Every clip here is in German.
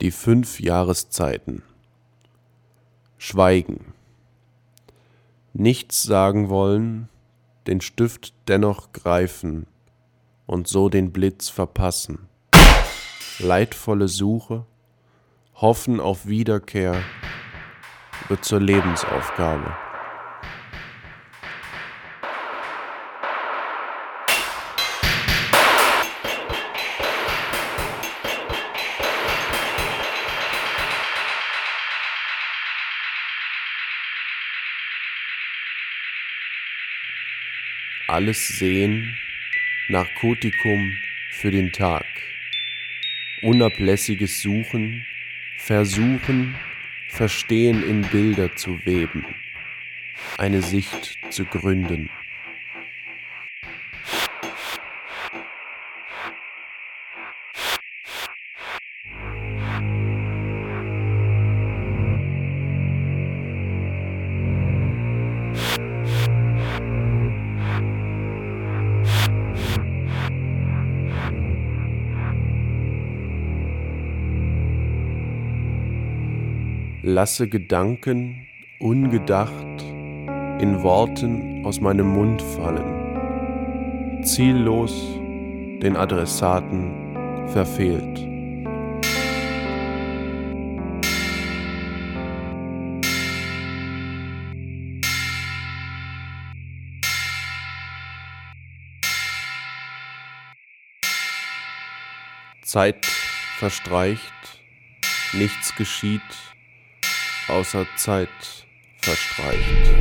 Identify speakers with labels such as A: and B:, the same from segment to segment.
A: Die 5 Jahreszeiten. Schweigen. Nichts sagen wollen, den Stift dennoch greifen und so den Blitz verpassen. Leidvolle Suche, Hoffen auf Wiederkehr wird zur Lebensaufgabe. Alles sehen, Narkotikum für den Tag. Unablässiges Suchen, Versuchen, Verstehen in Bilder zu weben, eine Sicht zu gründen. Lasse Gedanken ungedacht in Worten aus meinem Mund fallen, ziellos den Adressaten verfehlt. Zeit verstreicht, nichts geschieht, außer Zeit verstreicht.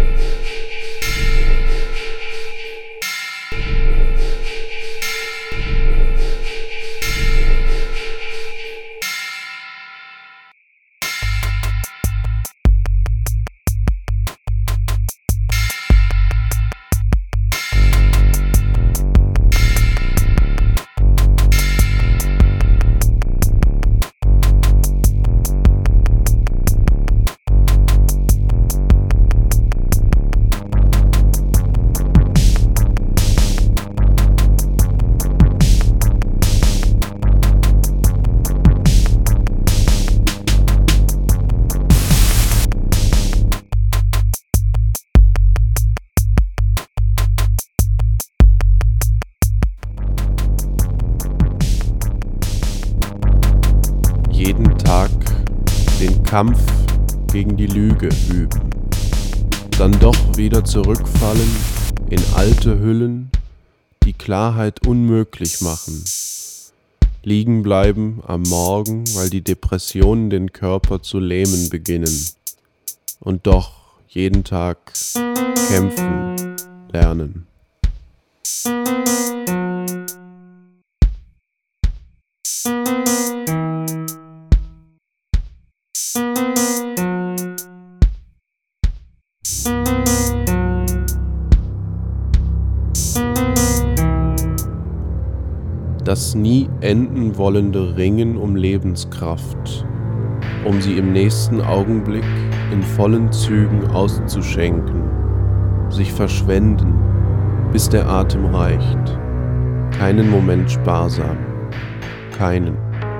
A: Jeden Tag den Kampf gegen die Lüge üben, dann doch wieder zurückfallen in alte Hüllen, die Klarheit unmöglich machen, liegen bleiben am Morgen, weil die Depressionen den Körper zu lähmen beginnen, und doch jeden Tag kämpfen lernen. Das nie enden wollende Ringen um Lebenskraft, um sie im nächsten Augenblick in vollen Zügen auszuschenken, sich verschwenden, bis der Atem reicht, keinen Moment sparsam, keinen.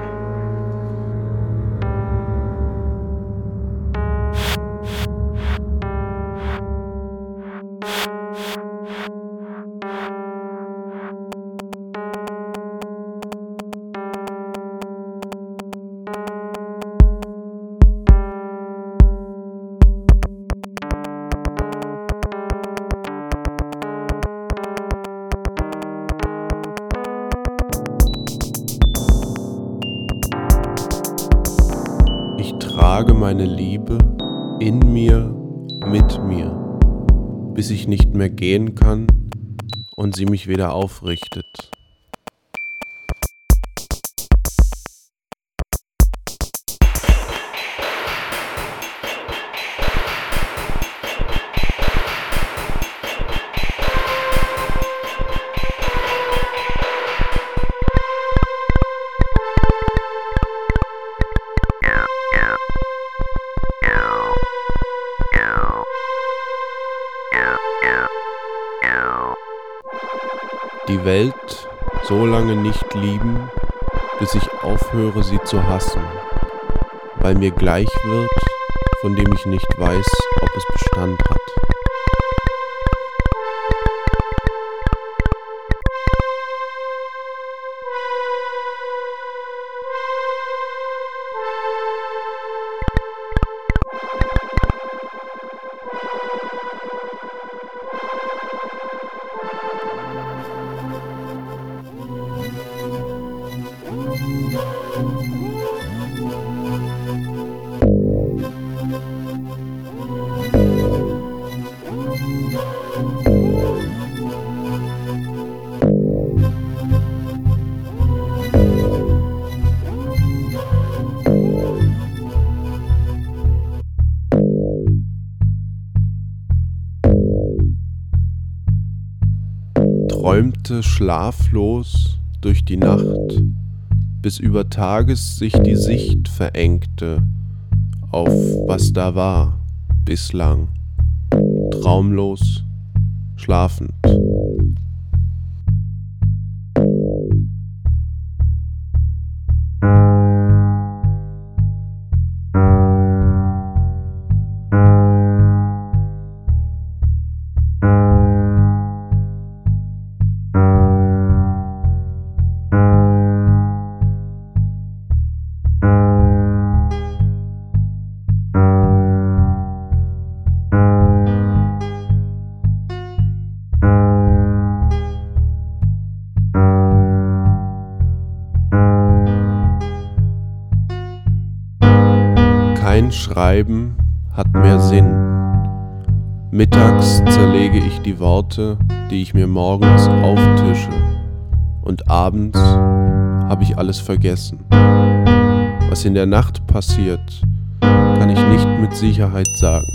A: Ich trage meine Liebe in mir, mit mir, bis ich nicht mehr gehen kann und sie mich wieder aufrichtet. Die Welt so lange nicht lieben, bis ich aufhöre, sie zu hassen. weil mir gleich wird, von dem ich nicht weiß, ob es Bestand hat. Träumte schlaflos durch die Nacht, bis über Tages sich die Sicht verengte auf was da war bislang, traumlos, schlafend. Kein Schreiben hat mehr Sinn. Mittags zerlege ich die Worte, die ich mir morgens auftische, und abends habe ich alles vergessen. Was in der Nacht passiert, kann ich nicht mit Sicherheit sagen.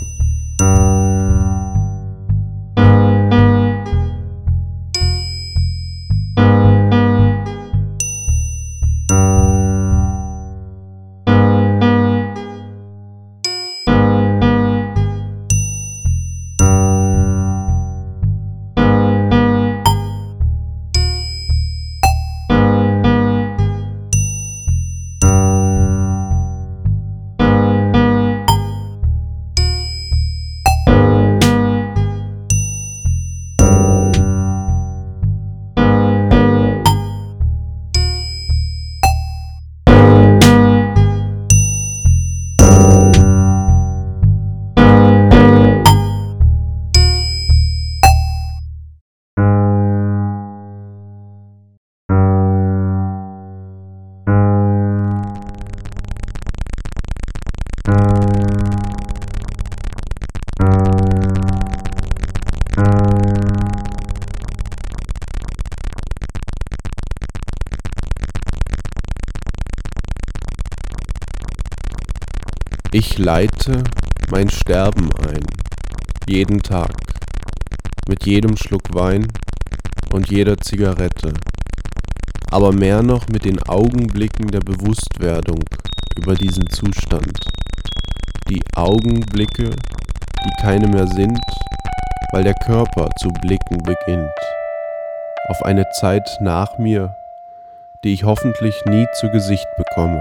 A: Ich leite mein Sterben ein, jeden Tag, mit jedem Schluck Wein und jeder Zigarette, aber mehr noch mit den Augenblicken der Bewusstwerdung über diesen Zustand. Die Augenblicke, die keine mehr sind, weil der Körper zu blicken beginnt. Auf eine Zeit nach mir, die ich hoffentlich nie zu Gesicht bekomme.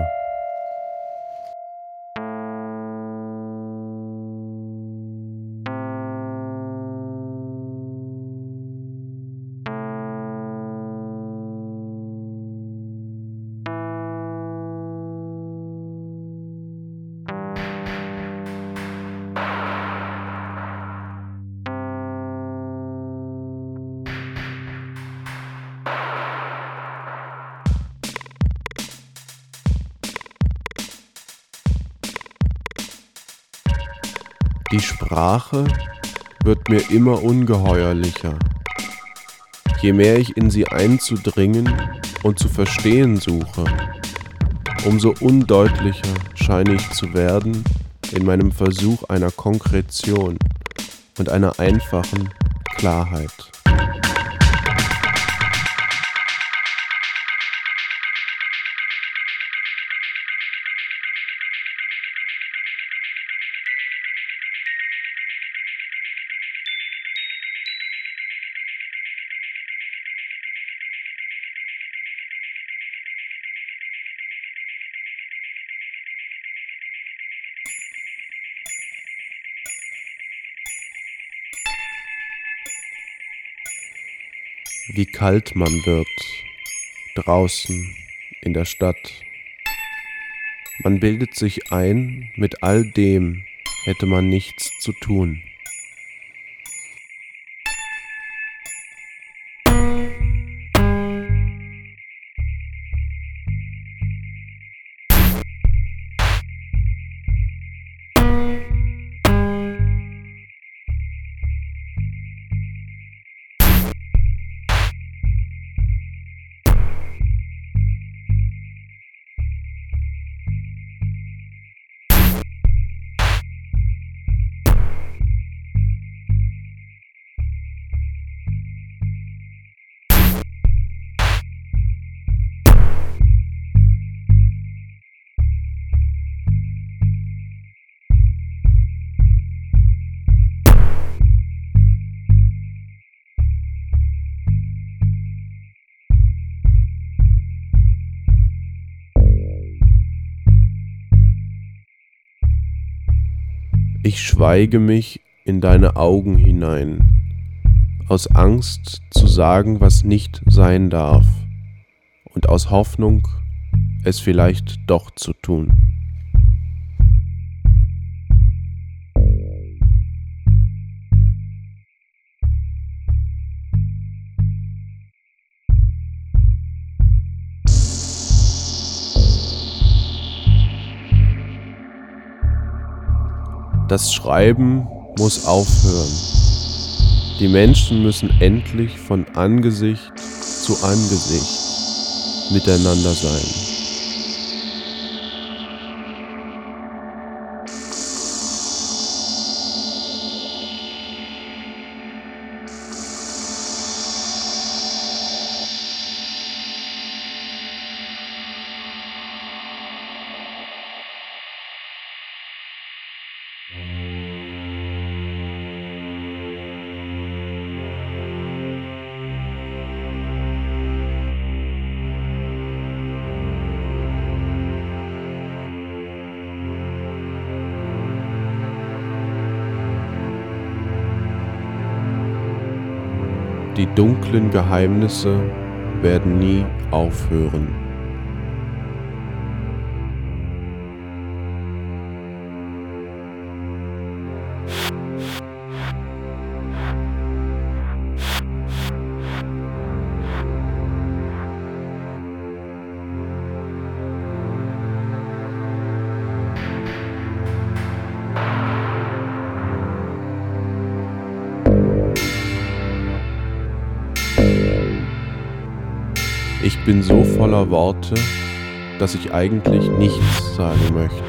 A: Die Sprache wird mir immer ungeheuerlicher. Je mehr ich in sie einzudringen und zu verstehen suche, umso undeutlicher scheine ich zu werden in meinem Versuch einer Konkretion und einer einfachen Klarheit. wie kalt man wird draußen in der Stadt. Man bildet sich ein, mit all dem hätte man nichts zu tun. Ich schweige mich in deine Augen hinein, aus Angst zu sagen, was nicht sein darf, und aus Hoffnung, es vielleicht doch zu tun. Das Schreiben muss aufhören. Die Menschen müssen endlich von Angesicht zu Angesicht miteinander sein. Die dunklen Geheimnisse werden nie aufhören. Ich bin so voller Worte, dass ich eigentlich nichts sagen möchte.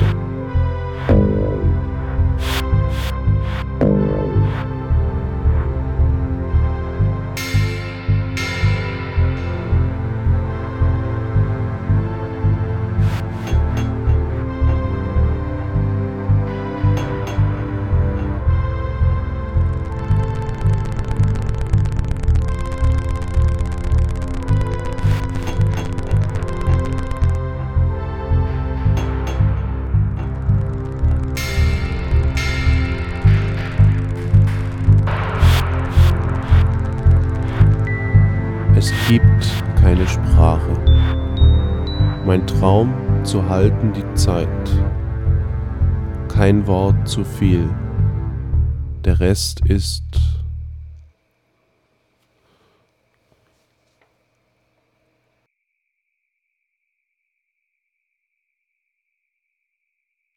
A: Es gibt keine Sprache. Mein Traum zu halten die Zeit. Kein Wort zu viel. Der Rest ist